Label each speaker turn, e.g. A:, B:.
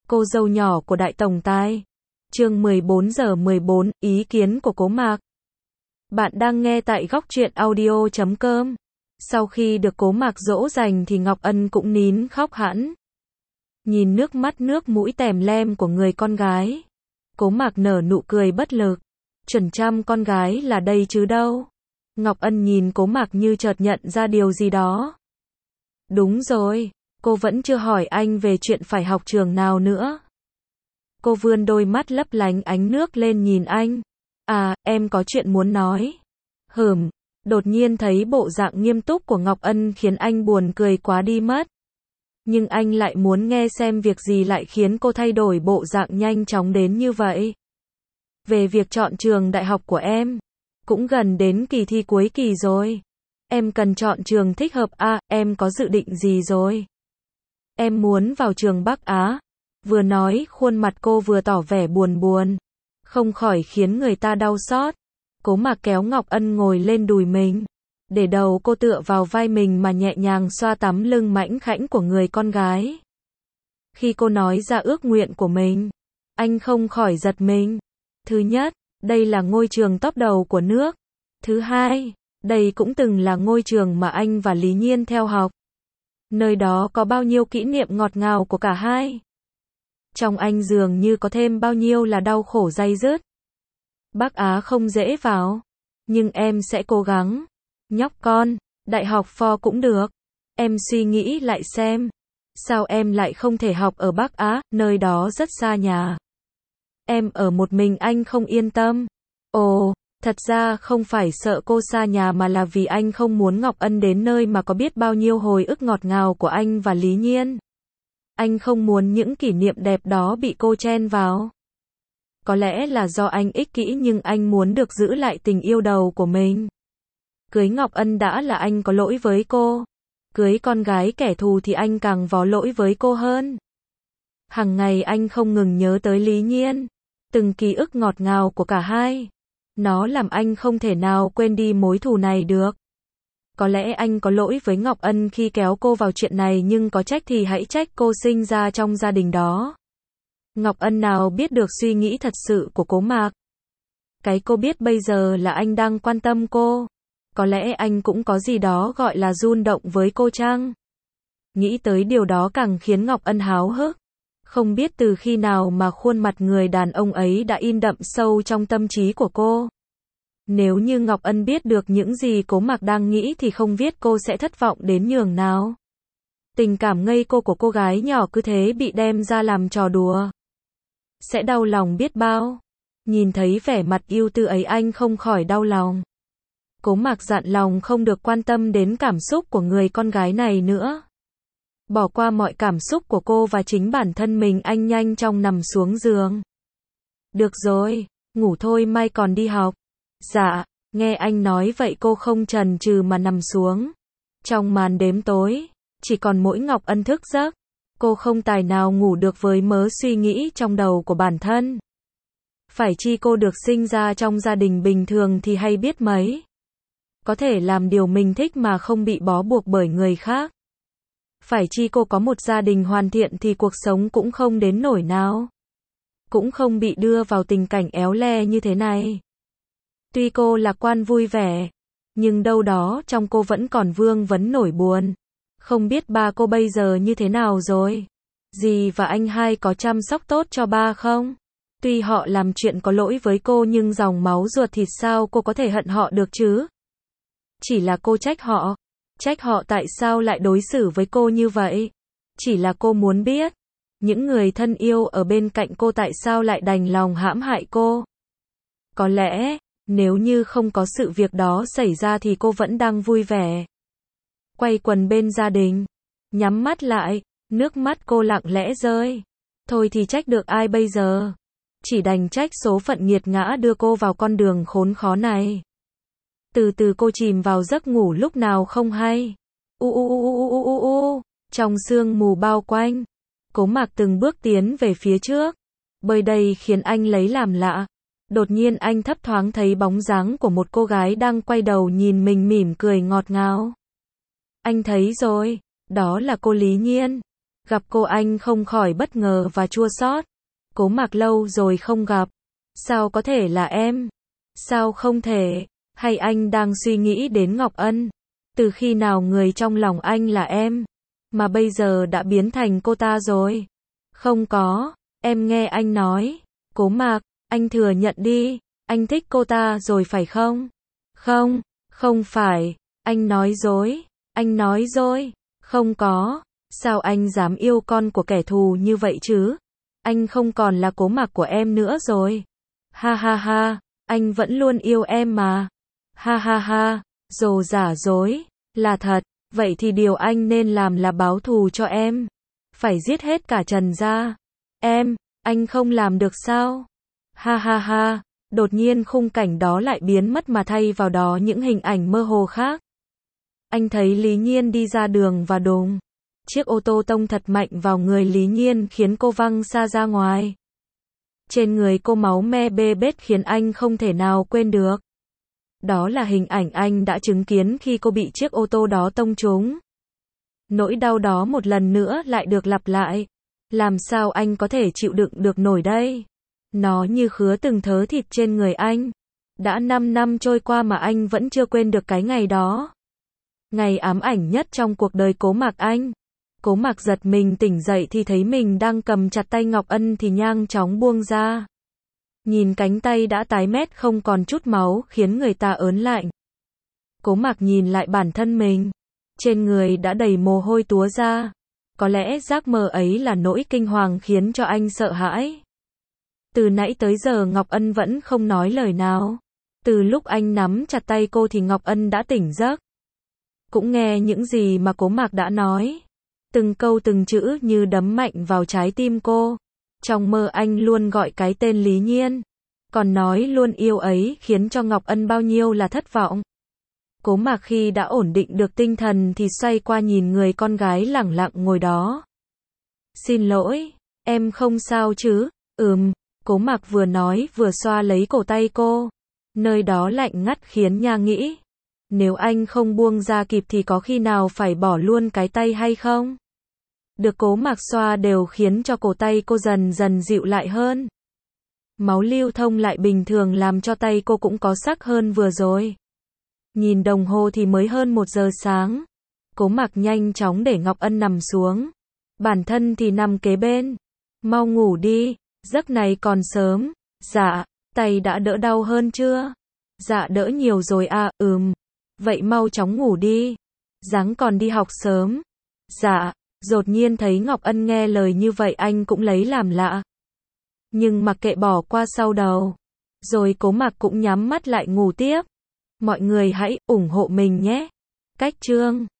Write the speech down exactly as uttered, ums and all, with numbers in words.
A: Cô dâu nhỏ của đại tổng tài. Chương mười bốn giờ mười bốn, ý kiến của Cố Mạc. Bạn đang nghe tại góc truyện audio chấm com. Sau khi được Cố Mạc dỗ dành thì Ngọc Ân cũng nín khóc hẳn. Nhìn nước mắt nước mũi tèm lem của người con gái, Cố Mạc nở nụ cười bất lực. Chuẩn trăm con gái là đây chứ đâu. Ngọc Ân nhìn Cố Mạc như chợt nhận ra điều gì đó. Đúng rồi, cô vẫn chưa hỏi anh về chuyện phải học trường nào nữa. Cô vươn đôi mắt lấp lánh ánh nước lên nhìn anh. À, em có chuyện muốn nói. Hửm, đột nhiên thấy bộ dạng nghiêm túc của Ngọc Ân khiến anh buồn cười quá đi mất. Nhưng anh lại muốn nghe xem việc gì lại khiến cô thay đổi bộ dạng nhanh chóng đến như vậy. Về việc chọn trường đại học của em. Cũng gần đến kỳ thi cuối kỳ rồi. Em cần chọn trường thích hợp à, em có dự định gì rồi? Em muốn vào trường Bắc Á. Vừa nói, khuôn mặt cô vừa tỏ vẻ buồn buồn. Không khỏi khiến người ta đau xót. Cố Mạc kéo Ngọc Ân ngồi lên đùi mình. Để đầu cô tựa vào vai mình mà nhẹ nhàng xoa tắm lưng mảnh khảnh của người con gái. Khi cô nói ra ước nguyện của mình, anh không khỏi giật mình. Thứ nhất, đây là ngôi trường top đầu của nước. Thứ hai, đây cũng từng là ngôi trường mà anh và Lý Nhiên theo học. Nơi đó có bao nhiêu kỷ niệm ngọt ngào của cả hai. Trong anh dường như có thêm bao nhiêu là đau khổ day dứt. Bắc Á không dễ vào, nhưng em sẽ cố gắng. Nhóc con, đại học Pho cũng được. Em suy nghĩ lại xem, sao em lại không thể học ở Bắc Á, nơi đó rất xa nhà. Em ở một mình anh không yên tâm. Ồ, thật ra không phải sợ cô xa nhà mà là vì anh không muốn Ngọc Ân đến nơi mà có biết bao nhiêu hồi ức ngọt ngào của anh và Lý Nhiên. Anh không muốn những kỷ niệm đẹp đó bị cô chen vào. Có lẽ là do anh ích kỷ nhưng anh muốn được giữ lại tình yêu đầu của mình. Cưới Ngọc Ân đã là anh có lỗi với cô. Cưới con gái kẻ thù thì anh càng vó lỗi với cô hơn. Hằng ngày anh không ngừng nhớ tới Lý Nhiên. Từng ký ức ngọt ngào của cả hai. Nó làm anh không thể nào quên đi mối thù này được. Có lẽ anh có lỗi với Ngọc Ân khi kéo cô vào chuyện này nhưng có trách thì hãy trách cô sinh ra trong gia đình đó. Ngọc Ân nào biết được suy nghĩ thật sự của Cố Mạc. Cái cô biết bây giờ là anh đang quan tâm cô. Có lẽ anh cũng có gì đó gọi là rung động với cô chăng? Nghĩ tới điều đó càng khiến Ngọc Ân háo hức. Không biết từ khi nào mà khuôn mặt người đàn ông ấy đã in đậm sâu trong tâm trí của cô. Nếu như Ngọc Ân biết được những gì Cố Mạc đang nghĩ thì không biết cô sẽ thất vọng đến nhường nào. Tình cảm ngây cô của cô gái nhỏ cứ thế bị đem ra làm trò đùa. Sẽ đau lòng biết bao. Nhìn thấy vẻ mặt yêu tư ấy anh không khỏi đau lòng. Cố Mạc dặn lòng không được quan tâm đến cảm xúc của người con gái này nữa. Bỏ qua mọi cảm xúc của cô và chính bản thân mình anh nhanh chóng nằm xuống giường. Được rồi, ngủ thôi mai còn đi học. Dạ, nghe anh nói vậy cô không chần chừ mà nằm xuống. Trong màn đêm tối, chỉ còn mỗi Ngọc Ân thức giấc. Cô không tài nào ngủ được với mớ suy nghĩ trong đầu của bản thân. Phải chi cô được sinh ra trong gia đình bình thường thì hay biết mấy. Có thể làm điều mình thích mà không bị bó buộc bởi người khác. Phải chi cô có một gia đình hoàn thiện thì cuộc sống cũng không đến nỗi nào. Cũng không bị đưa vào tình cảnh éo le như thế này. Tuy cô lạc quan vui vẻ, nhưng đâu đó trong cô vẫn còn vương vấn nỗi buồn. Không biết ba cô bây giờ như thế nào rồi? Dì và anh hai có chăm sóc tốt cho ba không? Tuy họ làm chuyện có lỗi với cô nhưng dòng máu ruột thịt sao cô có thể hận họ được chứ? Chỉ là cô trách họ. Trách họ tại sao lại đối xử với cô như vậy. Chỉ là cô muốn biết. Những người thân yêu ở bên cạnh cô tại sao lại đành lòng hãm hại cô. Có lẽ, nếu như không có sự việc đó xảy ra thì cô vẫn đang vui vẻ. Quay quần bên gia đình. Nhắm mắt lại, nước mắt cô lặng lẽ rơi. Thôi thì trách được ai bây giờ. Chỉ đành trách số phận nghiệt ngã đưa cô vào con đường khốn khó này. Từ từ cô chìm vào giấc ngủ lúc nào không hay. U u u u u u u. Trong sương mù bao quanh, Cố Mạc từng bước tiến về phía trước. Bởi đây khiến anh lấy làm lạ. Đột nhiên anh thấp thoáng thấy bóng dáng của một cô gái đang quay đầu nhìn mình mỉm cười ngọt ngào. Anh thấy rồi, đó là cô Lý Nhiên. Gặp cô anh không khỏi bất ngờ và chua xót. Cố Mạc lâu rồi không gặp. Sao có thể là em? Sao không thể? Hay anh đang suy nghĩ đến Ngọc Ân? Từ khi nào người trong lòng anh là em, mà bây giờ đã biến thành cô ta rồi? Không có, em nghe anh nói. Cố Mạc, anh thừa nhận đi, anh thích cô ta rồi phải không? Không, không phải, anh nói dối, anh nói dối, không có, sao anh dám yêu con của kẻ thù như vậy chứ? Anh không còn là Cố Mạc của em nữa rồi. Ha ha ha, anh vẫn luôn yêu em mà. Ha ha ha, dồ giả dối, là thật, vậy thì điều anh nên làm là báo thù cho em. Phải giết hết cả Trần gia. Em, anh không làm được sao? Ha ha ha, đột nhiên khung cảnh đó lại biến mất mà thay vào đó những hình ảnh mơ hồ khác. Anh thấy Lý Nhiên đi ra đường và đùng. Chiếc ô tô tông thật mạnh vào người Lý Nhiên khiến cô văng xa ra ngoài. Trên người cô máu me bê bết khiến anh không thể nào quên được. Đó là hình ảnh anh đã chứng kiến khi cô bị chiếc ô tô đó tông trúng. Nỗi đau đó một lần nữa lại được lặp lại. Làm sao anh có thể chịu đựng được nổi đây? Nó như khứa từng thớ thịt trên người anh. Đã năm năm trôi qua mà anh vẫn chưa quên được cái ngày đó. Ngày ám ảnh nhất trong cuộc đời Cố Mạc anh. Cố Mạc giật mình tỉnh dậy thì thấy mình đang cầm chặt tay Ngọc Ân thì nhanh chóng buông ra. Nhìn cánh tay đã tái mét không còn chút máu khiến người ta ớn lạnh. Cố Mạc nhìn lại bản thân mình. Trên người đã đầy mồ hôi túa ra. Có lẽ giấc mơ ấy là nỗi kinh hoàng khiến cho anh sợ hãi. Từ nãy tới giờ Ngọc Ân vẫn không nói lời nào. Từ lúc anh nắm chặt tay cô thì Ngọc Ân đã tỉnh giấc. Cũng nghe những gì mà Cố Mạc đã nói. Từng câu từng chữ như đấm mạnh vào trái tim cô. Trong mơ anh luôn gọi cái tên Lý Nhiên. Còn nói luôn yêu ấy khiến cho Ngọc Ân bao nhiêu là thất vọng. Cố Mạc khi đã ổn định được tinh thần thì xoay qua nhìn người con gái lẳng lặng ngồi đó. Xin lỗi, em không sao chứ? Ừm, Cố Mạc vừa nói vừa xoa lấy cổ tay cô. Nơi đó lạnh ngắt khiến Nha nghĩ. Nếu anh không buông ra kịp thì có khi nào phải bỏ luôn cái tay hay không? Được Cố Mạc xoa đều khiến cho cổ tay cô dần dần dịu lại hơn. Máu lưu thông lại bình thường làm cho tay cô cũng có sắc hơn vừa rồi. Nhìn đồng hồ thì mới hơn một giờ sáng. Cố Mạc nhanh chóng để Ngọc Ân nằm xuống. Bản thân thì nằm kế bên. Mau ngủ đi, giấc này còn sớm. Dạ, tay đã đỡ đau hơn chưa? Dạ đỡ nhiều rồi à, ừm. Vậy mau chóng ngủ đi. Ráng còn đi học sớm. Dạ, đột nhiên thấy Ngọc Ân nghe lời như vậy anh cũng lấy làm lạ. Nhưng mặc kệ bỏ qua sau đầu. Rồi Cố Mạc cũng nhắm mắt lại ngủ tiếp. Mọi người hãy ủng hộ mình nhé. Cách chương